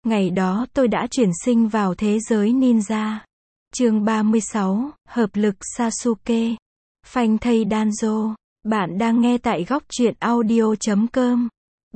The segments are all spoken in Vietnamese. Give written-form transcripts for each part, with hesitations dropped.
Ngày đó tôi đã chuyển sinh vào thế giới ninja. Chương 36, Hợp lực Sasuke. Phanh thây Danzo. Bạn đang nghe tại góc truyện audio.com.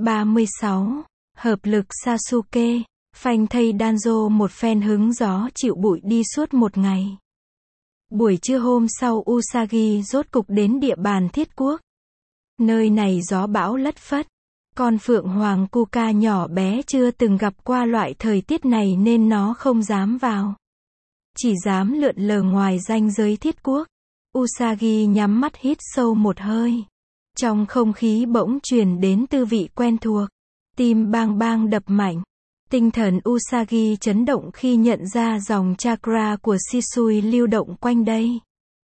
36. Hợp lực Sasuke. Phanh thây Danzo một phen hứng gió chịu bụi đi suốt một ngày. Buổi trưa hôm sau Usagi rốt cục đến địa bàn Thiết Quốc. Nơi này gió bão lất phất. Con phượng hoàng Kuka nhỏ bé chưa từng gặp qua loại thời tiết này nên nó không dám vào. Chỉ dám lượn lờ ngoài ranh giới Thiết Quốc. Usagi nhắm mắt hít sâu một hơi. Trong không khí bỗng truyền đến tư vị quen thuộc. Tim bang bang đập mạnh. Tinh thần Usagi chấn động khi nhận ra dòng chakra của Shisui lưu động quanh đây.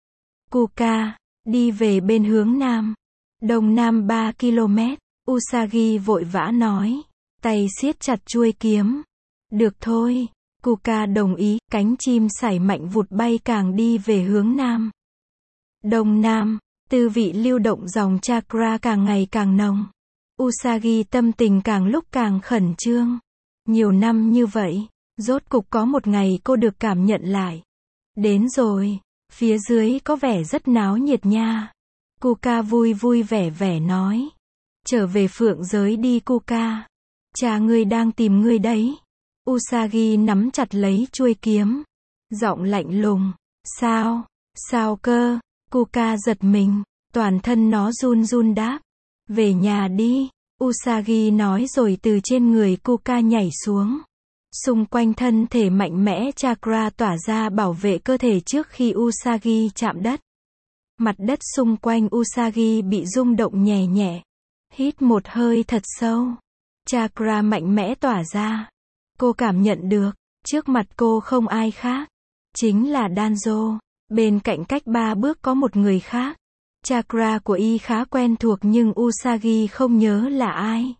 Kuka, đi về bên hướng nam. Đông nam 3 km. Usagi vội vã nói. Tay siết chặt chuôi kiếm. Được thôi. Kuka đồng ý, cánh chim sải mạnh vụt bay càng đi về hướng nam. Đông nam, tư vị lưu động dòng chakra càng ngày càng nồng. Usagi tâm tình càng lúc càng khẩn trương. Nhiều năm như vậy, rốt cục có một ngày cô được cảm nhận lại. Đến rồi, phía dưới có vẻ rất náo nhiệt nha. Kuka vui vui vẻ vẻ nói. Trở về phượng giới đi Kuka. Cha ngươi đang tìm ngươi đấy. Usagi nắm chặt lấy chuôi kiếm. Giọng lạnh lùng. Sao? Sao cơ? Kuka giật mình. Toàn thân nó run run đáp. Về nhà đi. Usagi nói rồi từ trên người Kuka nhảy xuống. Xung quanh thân thể mạnh mẽ chakra tỏa ra bảo vệ cơ thể trước khi Usagi chạm đất. Mặt đất xung quanh Usagi bị rung động nhẹ nhẹ. Hít một hơi thật sâu. Chakra mạnh mẽ tỏa ra. Cô cảm nhận được, trước mặt cô không ai khác. Chính là Danzo. Bên cạnh cách 3 bước có một người khác. Chakra của y khá quen thuộc nhưng Usagi không nhớ là ai.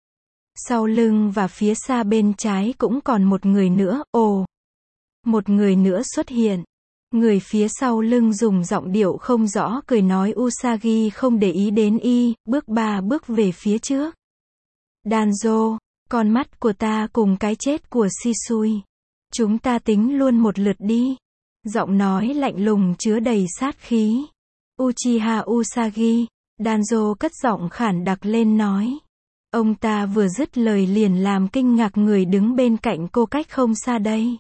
Sau lưng và phía xa bên trái cũng còn một người nữa, ồ. Một người nữa xuất hiện. Người phía sau lưng dùng giọng điệu không rõ cười nói Usagi không để ý đến y, bước 3 bước về phía trước. Danzo, con mắt của ta cùng cái chết của Shisui. Chúng ta tính luôn một lượt đi. Giọng nói lạnh lùng chứa đầy sát khí. Uchiha Usagi, Danzo cất giọng khản đặc lên nói. Ông ta vừa dứt lời liền làm kinh ngạc người đứng bên cạnh cô cách không xa đây.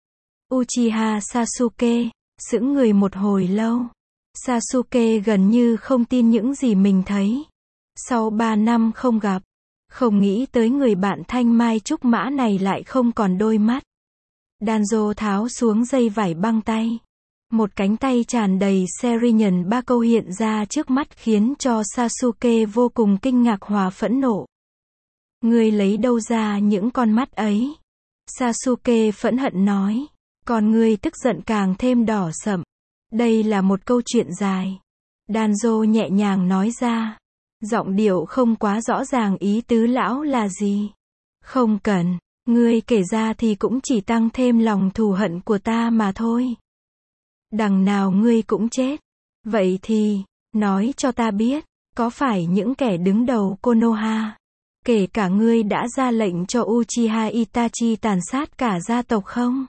Uchiha Sasuke, sững người một hồi lâu. Sasuke gần như không tin những gì mình thấy. Sau 3 năm không gặp, không nghĩ tới người bạn thanh mai trúc mã này lại không còn đôi mắt. Danzo tháo xuống dây vải băng tay. Một cánh tay tràn đầy Serinyuan ba câu hiện ra trước mắt khiến cho Sasuke vô cùng kinh ngạc hòa phẫn nộ. Ngươi lấy đâu ra những con mắt ấy? Sasuke phẫn hận nói. Còn ngươi tức giận càng thêm đỏ sậm. Đây là một câu chuyện dài. Danzo nhẹ nhàng nói ra. Giọng điệu không quá rõ ràng ý tứ lão là gì. Không cần, ngươi kể ra thì cũng chỉ tăng thêm lòng thù hận của ta mà thôi. Đằng nào ngươi cũng chết. Vậy thì, nói cho ta biết, có phải những kẻ đứng đầu Konoha, kể cả ngươi đã ra lệnh cho Uchiha Itachi tàn sát cả gia tộc không?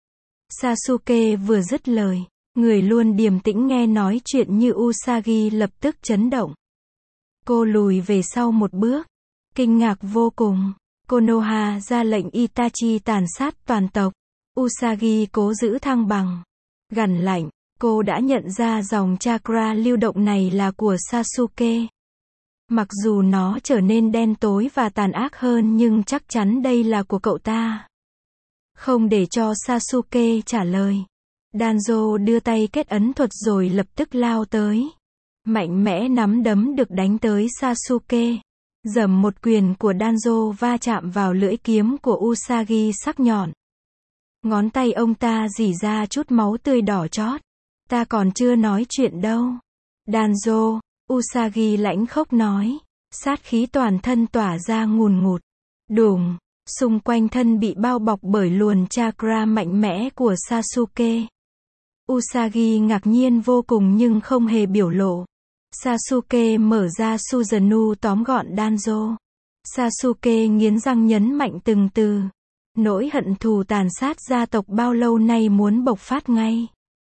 Sasuke vừa dứt lời, người luôn điềm tĩnh nghe nói chuyện như Usagi lập tức chấn động. Cô lùi về sau một bước, kinh ngạc vô cùng. Konoha ra lệnh Itachi tàn sát toàn tộc. Usagi cố giữ thăng bằng. Gằn lạnh, cô đã nhận ra dòng chakra lưu động này là của Sasuke. Mặc dù nó trở nên đen tối và tàn ác hơn nhưng chắc chắn đây là của cậu ta. Không để cho Sasuke trả lời. Danzo đưa tay kết ấn thuật rồi lập tức lao tới. Mạnh mẽ nắm đấm được đánh tới Sasuke. Giầm một quyền của Danzo va chạm vào lưỡi kiếm của Usagi sắc nhọn. Ngón tay ông ta rỉ ra chút máu tươi đỏ chót. Ta còn chưa nói chuyện đâu. Danzo, Usagi lãnh khốc nói. Sát khí toàn thân tỏa ra ngùn ngụt. Đùng, xung quanh thân bị bao bọc bởi luồn chakra mạnh mẽ của Sasuke. Usagi ngạc nhiên vô cùng nhưng không hề biểu lộ. Sasuke mở ra Susanoo tóm gọn Danzo. Sasuke nghiến răng nhấn mạnh từng từ. Nỗi hận thù tàn sát gia tộc bao lâu nay muốn bộc phát ngay.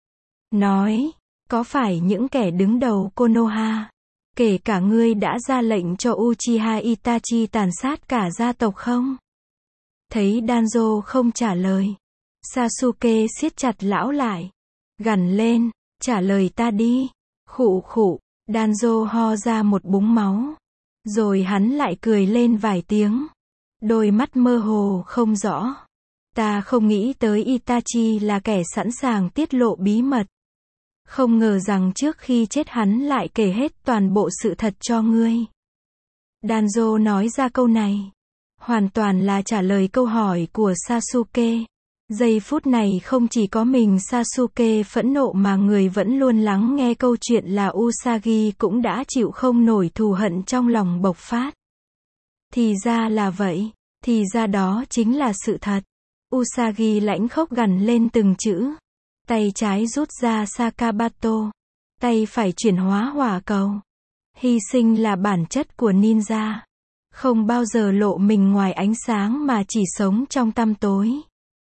Nói, có phải những kẻ đứng đầu Konoha, kể cả ngươi đã ra lệnh cho Uchiha Itachi tàn sát cả gia tộc không? Thấy Danzo không trả lời, Sasuke siết chặt lão lại, gằn lên, trả lời ta đi. Khụ khụ, Danzo ho ra một búng máu, rồi hắn lại cười lên vài tiếng, đôi mắt mơ hồ không rõ. Ta không nghĩ tới Itachi là kẻ sẵn sàng tiết lộ bí mật. Không ngờ rằng trước khi chết hắn lại kể hết toàn bộ sự thật cho ngươi. Danzo nói ra câu này, hoàn toàn là trả lời câu hỏi của Sasuke. Giây phút này không chỉ có mình Sasuke phẫn nộ mà người vẫn luôn lắng nghe câu chuyện là Usagi cũng đã chịu không nổi thù hận trong lòng bộc phát. Thì ra là vậy, thì ra đó chính là sự thật. Usagi lãnh khốc gằn lên từng chữ. Tay trái rút ra Sakabato, tay phải chuyển hóa hỏa cầu. Hy sinh là bản chất của ninja. Không bao giờ lộ mình ngoài ánh sáng mà chỉ sống trong tăm tối.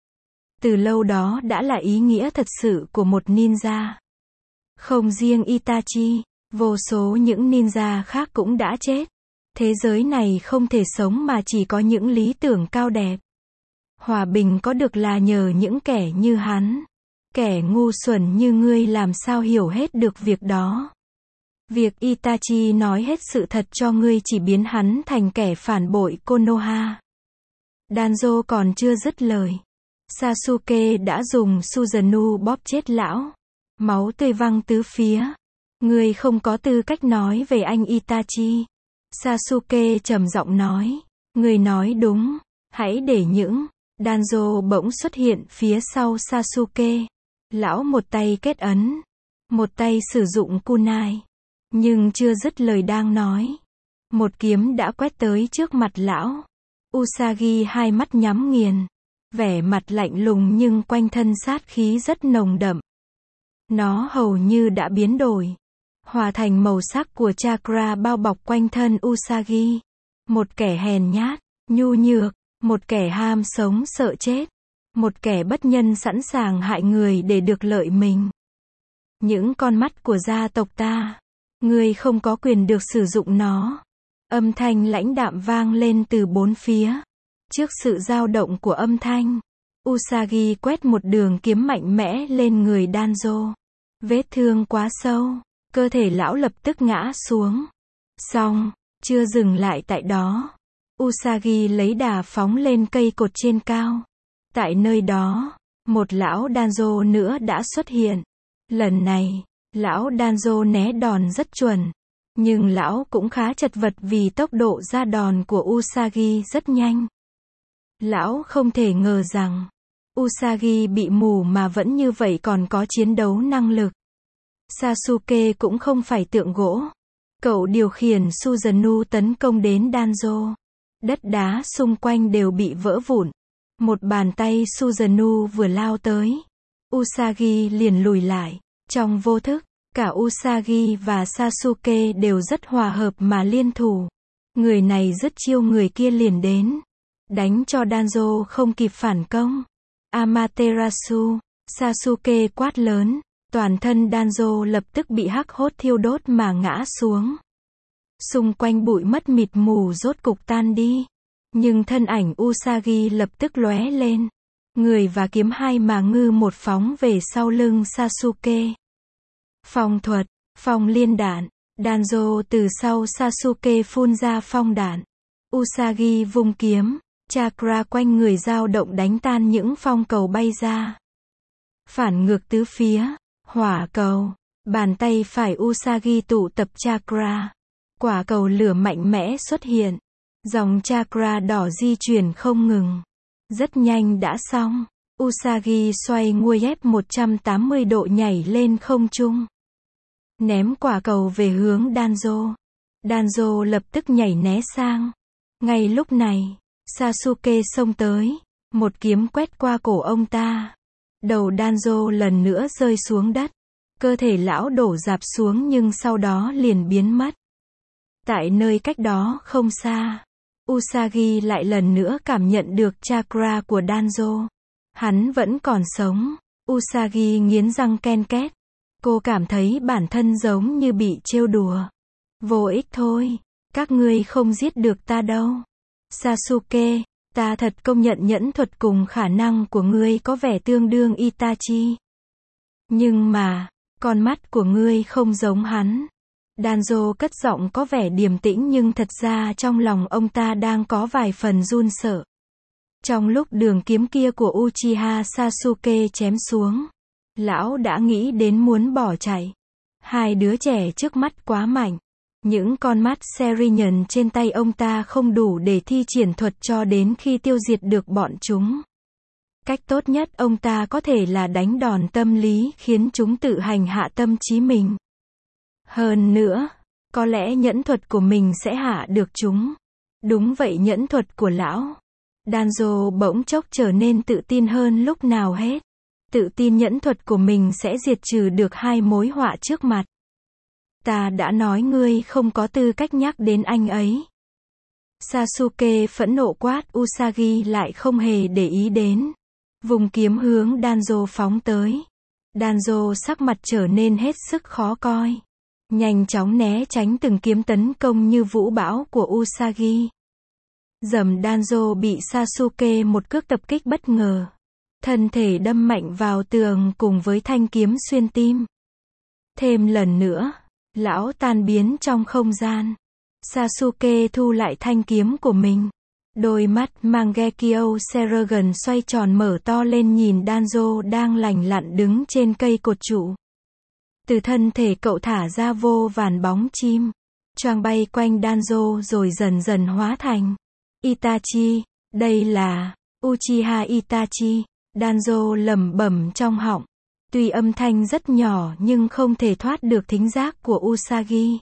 Từ lâu đó đã là ý nghĩa thật sự của một ninja. Không riêng Itachi, vô số những ninja khác cũng đã chết. Thế giới này không thể sống mà chỉ có những lý tưởng cao đẹp. Hòa bình có được là nhờ những kẻ như hắn. Kẻ ngu xuẩn như ngươi làm sao hiểu hết được việc đó. Việc Itachi nói hết sự thật cho ngươi chỉ biến hắn thành kẻ phản bội Konoha. Danzo còn chưa dứt lời, Sasuke đã dùng Susanoo bóp chết lão. Máu tươi văng tứ phía. Ngươi không có tư cách nói về anh Itachi. Sasuke trầm giọng nói. Ngươi nói đúng. Hãy để những. Danzo bỗng xuất hiện phía sau Sasuke. Lão một tay kết ấn, một tay sử dụng kunai. Nhưng chưa dứt lời đang nói, một kiếm đã quét tới trước mặt lão. Usagi hai mắt nhắm nghiền, vẻ mặt lạnh lùng nhưng quanh thân sát khí rất nồng đậm. Nó hầu như đã biến đổi, hòa thành màu sắc của chakra bao bọc quanh thân Usagi. Một kẻ hèn nhát, nhu nhược, một kẻ ham sống sợ chết. Một kẻ bất nhân sẵn sàng hại người để được lợi mình. Những con mắt của gia tộc ta. Ngươi không có quyền được sử dụng nó. Âm thanh lãnh đạm vang lên từ bốn phía. Trước sự dao động của âm thanh, Usagi quét một đường kiếm mạnh mẽ lên người Danzo. Vết thương quá sâu, cơ thể lão lập tức ngã xuống. Xong, chưa dừng lại tại đó. Usagi lấy đà phóng lên cây cột trên cao. Tại nơi đó, một lão Danzo nữa đã xuất hiện. Lần này, lão Danzo né đòn rất chuẩn. Nhưng lão cũng khá chật vật vì tốc độ ra đòn của Usagi rất nhanh. Lão không thể ngờ rằng, Usagi bị mù mà vẫn như vậy còn có chiến đấu năng lực. Sasuke cũng không phải tượng gỗ. Cậu điều khiển Susanoo tấn công đến Danzo. Đất đá xung quanh đều bị vỡ vụn. Một bàn tay Susanoo vừa lao tới, Usagi liền lùi lại. Trong vô thức, cả Usagi và Sasuke đều rất hòa hợp mà liên thủ. Người này dứt chiêu người kia liền đến. Đánh cho Danzo không kịp phản công. Amaterasu, Sasuke quát lớn. Toàn thân Danzo lập tức bị hắc hốt thiêu đốt mà ngã xuống. Xung quanh bụi mất mịt mù rốt cục tan đi. Nhưng thân ảnh Usagi lập tức lóe lên. Người và kiếm hai mà ngư một phóng về sau lưng Sasuke. Phong thuật, phong liên đạn. Danzo từ sau Sasuke phun ra phong đạn. Usagi vung kiếm. Chakra quanh người dao động đánh tan những phong cầu bay ra. Phản ngược tứ phía. Hỏa cầu. Bàn tay phải Usagi tụ tập chakra. Quả cầu lửa mạnh mẽ xuất hiện. Dòng chakra đỏ di chuyển không ngừng. Rất nhanh đã xong. Usagi xoay nguôi ép 180 độ nhảy lên không trung. Ném quả cầu về hướng Danzo. Danzo lập tức nhảy né sang. Ngay lúc này, Sasuke xông tới. Một kiếm quét qua cổ ông ta. Đầu Danzo lần nữa rơi xuống đất. Cơ thể lão đổ rạp xuống nhưng sau đó liền biến mất. Tại nơi cách đó không xa, Usagi lại lần nữa cảm nhận được chakra của Danzo. Hắn vẫn còn sống. Usagi nghiến răng ken két. Cô cảm thấy bản thân giống như bị trêu đùa. Vô ích thôi. Các ngươi không giết được ta đâu. Sasuke, ta thật công nhận nhẫn thuật cùng khả năng của ngươi có vẻ tương đương Itachi. Nhưng mà, con mắt của ngươi không giống hắn. Danzo cất giọng có vẻ điềm tĩnh nhưng thật ra trong lòng ông ta đang có vài phần run sợ. Trong lúc đường kiếm kia của Uchiha Sasuke chém xuống, lão đã nghĩ đến muốn bỏ chạy. Hai đứa trẻ trước mắt quá mạnh. Những con mắt Sharingan trên tay ông ta không đủ để thi triển thuật cho đến khi tiêu diệt được bọn chúng. Cách tốt nhất ông ta có thể là đánh đòn tâm lý khiến chúng tự hành hạ tâm trí mình. Hơn nữa, có lẽ nhẫn thuật của mình sẽ hạ được chúng. Đúng vậy, nhẫn thuật của lão. Danzo bỗng chốc trở nên tự tin hơn lúc nào hết. Tự tin nhẫn thuật của mình sẽ diệt trừ được hai mối họa trước mặt. Ta đã nói ngươi không có tư cách nhắc đến anh ấy. Sasuke phẫn nộ quát. Usagi lại không hề để ý đến. Vùng kiếm hướng Danzo phóng tới. Danzo sắc mặt trở nên hết sức khó coi. Nhanh chóng né tránh từng kiếm tấn công như vũ bão của Usagi. Dầm, Danzo bị Sasuke một cước tập kích bất ngờ. Thân thể đâm mạnh vào tường cùng với thanh kiếm xuyên tim. Thêm lần nữa, lão tan biến trong không gian. Sasuke thu lại thanh kiếm của mình. Đôi mắt Mangekyo Sharingan xoay tròn mở to lên nhìn Danzo đang lành lặn đứng trên cây cột trụ. Từ thân thể cậu thả ra vô vàn bóng chim, choàng bay quanh Danzo rồi dần dần hóa thành Itachi. Đây là Uchiha Itachi. Danzo lẩm bẩm trong họng. Tuy âm thanh rất nhỏ nhưng không thể thoát được thính giác của Usagi.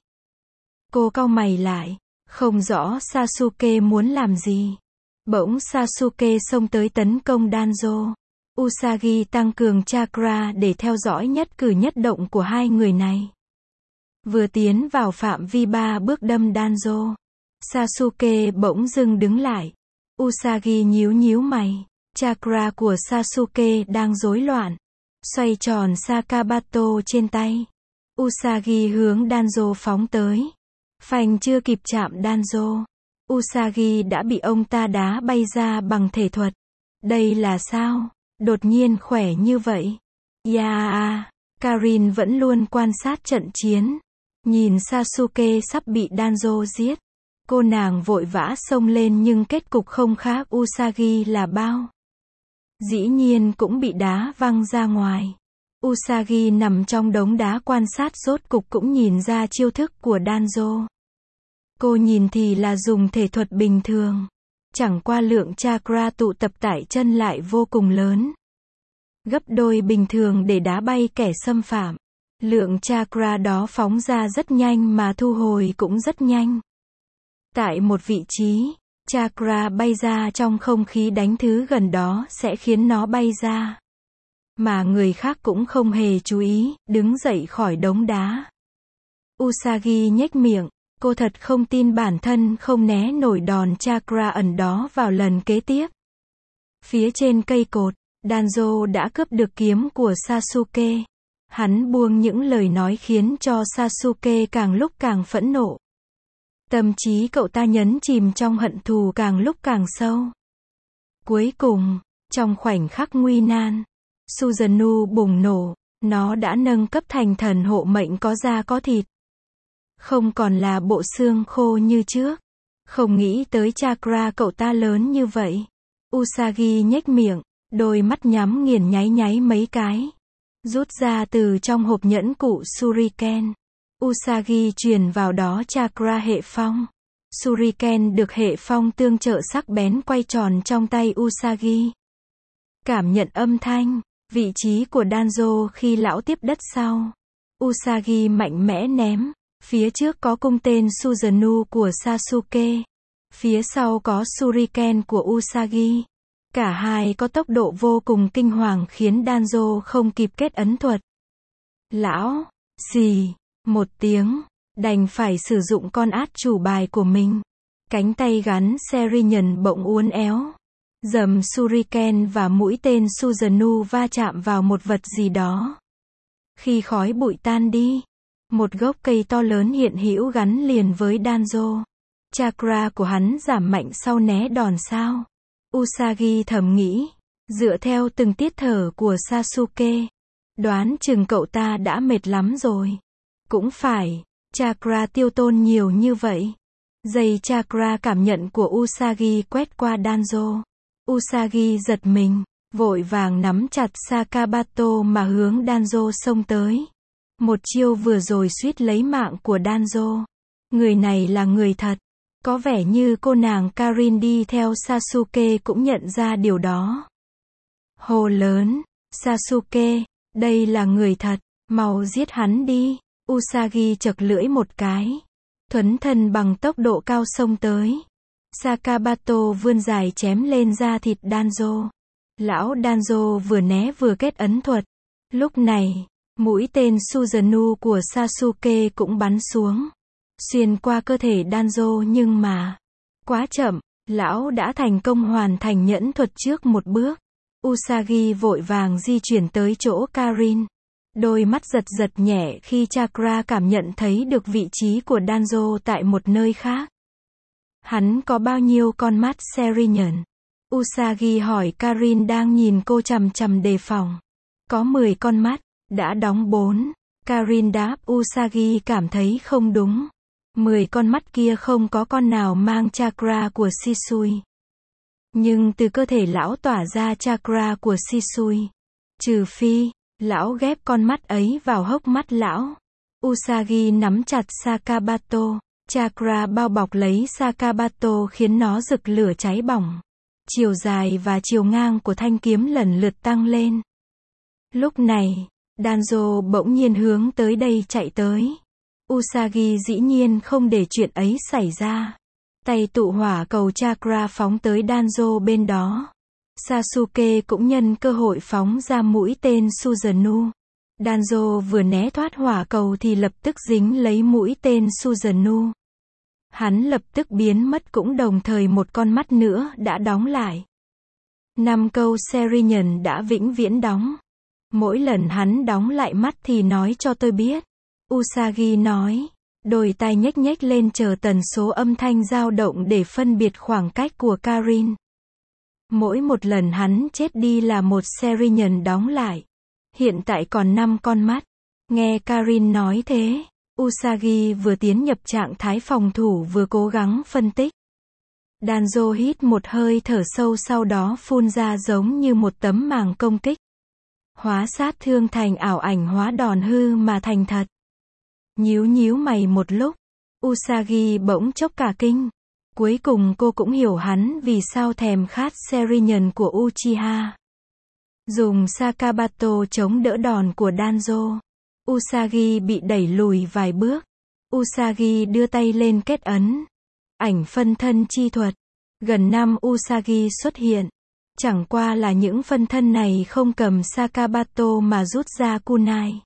Cô cau mày lại, không rõ Sasuke muốn làm gì. Bỗng Sasuke xông tới tấn công Danzo. Usagi tăng cường chakra để theo dõi nhất cử nhất động của hai người này. Vừa tiến vào phạm vi 3 bước đâm Danzo, Sasuke bỗng dưng đứng lại. Usagi nhíu nhíu mày. Chakra của Sasuke đang rối loạn. Xoay tròn Sakabato trên tay. Usagi hướng Danzo phóng tới. Phanh chưa kịp chạm Danzo, Usagi đã bị ông ta đá bay ra bằng thể thuật. Đây là sao? Đột nhiên khỏe như vậy. Yeah. Karin vẫn luôn quan sát trận chiến. Nhìn Sasuke sắp bị Danzo giết. Cô nàng vội vã xông lên nhưng kết cục không khác Usagi là bao. Dĩ nhiên cũng bị đá văng ra ngoài. Usagi nằm trong đống đá quan sát rốt cục cũng nhìn ra chiêu thức của Danzo. Cô nhìn thì là dùng thể thuật bình thường. Chẳng qua lượng chakra tụ tập tại chân lại vô cùng lớn. Gấp đôi bình thường để đá bay kẻ xâm phạm. Lượng chakra đó phóng ra rất nhanh mà thu hồi cũng rất nhanh. Tại một vị trí, chakra bay ra trong không khí đánh thứ gần đó sẽ khiến nó bay ra. Mà người khác cũng không hề chú ý, đứng dậy khỏi đống đá. Usagi nhếch miệng, cô thật không tin bản thân không né nổi đòn chakra ẩn đó vào lần kế tiếp. Phía trên cây cột, Danzo đã cướp được kiếm của Sasuke. Hắn buông những lời nói khiến cho Sasuke càng lúc càng phẫn nộ. Tâm trí cậu ta nhấn chìm trong hận thù càng lúc càng sâu. Cuối cùng, trong khoảnh khắc nguy nan, Susanoo bùng nổ, nó đã nâng cấp thành thần hộ mệnh có da có thịt. Không còn là bộ xương khô như trước. Không nghĩ tới chakra cậu ta lớn như vậy. Usagi nhếch miệng, đôi mắt nhắm nghiền nháy nháy mấy cái. Rút ra từ trong hộp nhẫn cụ Shuriken. Usagi truyền vào đó chakra hệ phong. Shuriken được hệ phong tương trợ sắc bén quay tròn trong tay Usagi. Cảm nhận âm thanh, vị trí của Danzo khi lão tiếp đất sau. Usagi mạnh mẽ ném. Phía trước có cung tên Susanoo của Sasuke. Phía sau có Shuriken của Usagi. Cả hai có tốc độ vô cùng kinh hoàng khiến Danzo không kịp kết ấn thuật. Lão, xì, một tiếng, đành phải sử dụng con át chủ bài của mình. Cánh tay gắn Shuriken bỗng uốn éo. Dầm Shuriken và mũi tên Susanoo va chạm vào một vật gì đó. Khi khói bụi tan đi, một gốc cây to lớn hiện hữu gắn liền với Danzo. Chakra của hắn giảm mạnh sau né đòn sao? Usagi thầm nghĩ, dựa theo từng tiết thở của Sasuke, đoán chừng cậu ta đã mệt lắm rồi. Cũng phải, chakra tiêu tôn nhiều như vậy. Dây chakra cảm nhận của Usagi quét qua Danzo. Usagi giật mình, vội vàng nắm chặt Sakabato mà hướng Danzo xông tới. Một chiêu vừa rồi suýt lấy mạng của Danzo. Người này là người thật. Có vẻ như cô nàng Karin đi theo Sasuke cũng nhận ra điều đó. Hô lớn, Sasuke, đây là người thật, mau giết hắn đi. Usagi chậc lưỡi một cái. Thuấn thân bằng tốc độ cao xông tới. Sakabato vươn dài chém lên da thịt Danzo. Lão Danzo vừa né vừa kết ấn thuật. Lúc này, mũi tên Susanoo của Sasuke cũng bắn xuống. Xuyên qua cơ thể Danzo nhưng mà quá chậm, lão đã thành công hoàn thành nhẫn thuật trước một bước. Usagi vội vàng di chuyển tới chỗ Karin. Đôi mắt giật giật nhẹ khi chakra cảm nhận thấy được vị trí của Danzo tại một nơi khác. Hắn có bao nhiêu con mắt Shuriken? Usagi hỏi Karin đang nhìn cô chằm chằm đề phòng. Có 10 con mắt, đã đóng 4. Karin đáp. Usagi cảm thấy không đúng. 10 con mắt kia không có con nào mang chakra của Shisui. Nhưng từ cơ thể lão tỏa ra chakra của Shisui. Trừ phi, lão ghép con mắt ấy vào hốc mắt lão. Usagi nắm chặt Sakabato. Chakra bao bọc lấy Sakabato khiến nó rực lửa cháy bỏng. Chiều dài và chiều ngang của thanh kiếm lần lượt tăng lên. Lúc này, Danzo bỗng nhiên hướng tới đây chạy tới. Usagi dĩ nhiên không để chuyện ấy xảy ra. Tay tụ hỏa cầu chakra phóng tới Danzo bên đó. Sasuke cũng nhân cơ hội phóng ra mũi tên Susanoo. Danzo vừa né thoát hỏa cầu thì lập tức dính lấy mũi tên Susanoo. Hắn lập tức biến mất cũng đồng thời một con mắt nữa đã đóng lại. 5 câu Shuriken đã vĩnh viễn đóng. Mỗi lần hắn đóng lại mắt thì nói cho tôi biết. Usagi nói. Đôi tai nhếch nhếch lên chờ tần số âm thanh dao động để phân biệt khoảng cách của Karin. Mỗi một lần hắn chết đi là một Shuriken đóng lại. Hiện tại còn 5 con mắt. Nghe Karin nói thế, Usagi vừa tiến nhập trạng thái phòng thủ vừa cố gắng phân tích. Danzo hít một hơi thở sâu sau đó phun ra giống như một tấm màng công kích. Hóa sát thương thành ảo ảnh hóa đòn hư mà thành thật. Nhíu nhíu mày một lúc, Usagi bỗng chốc cả kinh. Cuối cùng cô cũng hiểu hắn vì sao thèm khát Shuriken của Uchiha. Dùng Sakabato chống đỡ đòn của Danzo. Usagi bị đẩy lùi vài bước. Usagi đưa tay lên kết ấn. Ảnh phân thân chi thuật. Gần 5 Usagi xuất hiện. Chẳng qua là những phân thân này không cầm Sakabato mà rút ra kunai.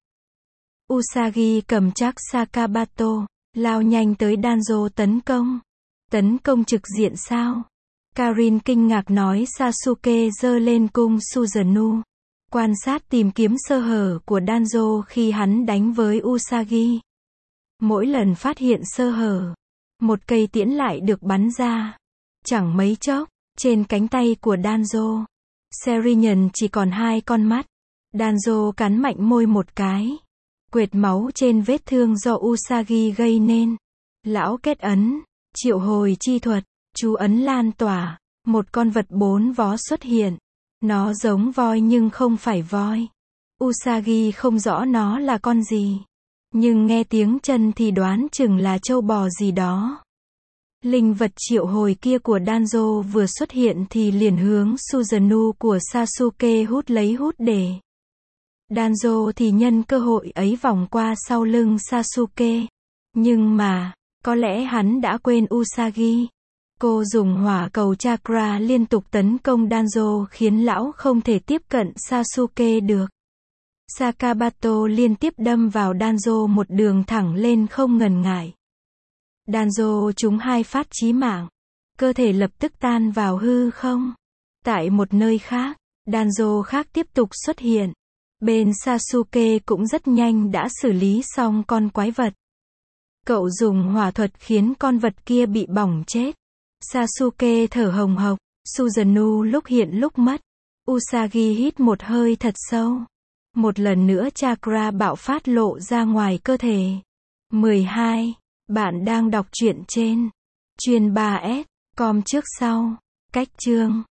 Usagi cầm chắc Sakabato, lao nhanh tới Danzo tấn công. Tấn công trực diện sao? Karin kinh ngạc nói. Sasuke giơ lên cung Susanoo. Quan sát tìm kiếm sơ hở của Danzo khi hắn đánh với Usagi. Mỗi lần phát hiện sơ hở, một cây tiễn lại được bắn ra. Chẳng mấy chốc, trên cánh tay của Danzo, Shuriken chỉ còn 2 con mắt. Danzo cắn mạnh môi một cái. Quệt máu trên vết thương do Usagi gây nên. Lão kết ấn, triệu hồi chi thuật, chú ấn lan tỏa. Một con vật 4 vó xuất hiện. Nó giống voi nhưng không phải voi. Usagi không rõ nó là con gì. Nhưng nghe tiếng chân thì đoán chừng là trâu bò gì đó. Linh vật triệu hồi kia của Danzo vừa xuất hiện thì liền hướng Susanoo của Sasuke hút lấy hút để. Danzo thì nhân cơ hội ấy vòng qua sau lưng Sasuke. Nhưng mà, có lẽ hắn đã quên Usagi. Cô dùng hỏa cầu chakra liên tục tấn công Danzo khiến lão không thể tiếp cận Sasuke được. Sakabato liên tiếp đâm vào Danzo một đường thẳng lên không ngần ngại. Danzo trúng 2 phát chí mạng. cơ thể lập tức tan vào hư không. Tại một nơi khác, Danzo khác tiếp tục xuất hiện. Bên Sasuke cũng rất nhanh đã xử lý xong con quái vật. Cậu dùng hỏa thuật khiến con vật kia bị bỏng chết. Sasuke thở hồng hộc, Susanoo lúc hiện lúc mất. Usagi hít một hơi thật sâu. Một lần nữa chakra bạo phát lộ ra ngoài cơ thể. 12. Bạn đang đọc truyện trên Chuyên 3S, com trước sau. Cách chương